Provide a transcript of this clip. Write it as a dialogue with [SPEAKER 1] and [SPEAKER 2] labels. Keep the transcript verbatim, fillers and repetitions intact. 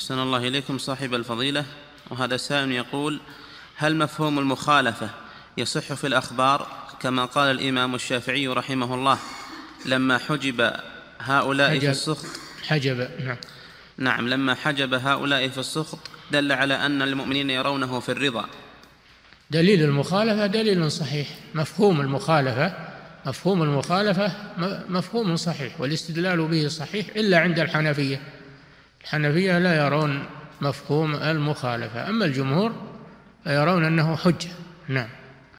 [SPEAKER 1] أحسن الله إليكم صاحب الفضيلة. وهذا سائل يقول: هل مفهوم المخالفة يصح في الأخبار كما قال الإمام الشافعي رحمه الله لما حجب هؤلاء
[SPEAKER 2] حجب
[SPEAKER 1] في السخط
[SPEAKER 2] حجب نعم
[SPEAKER 1] نعم لما حجب هؤلاء في السخط دل على أن المؤمنين يرونه في الرضا؟
[SPEAKER 2] دليل المخالفة دليل صحيح، مفهوم المخالفة مفهوم المخالفة مفهوم صحيح، والاستدلال به صحيح إلا عند الحنفية. الحنفية لا يرون مفهوم المخالفة، أما الجمهور فيرون أنه حجة. نعم.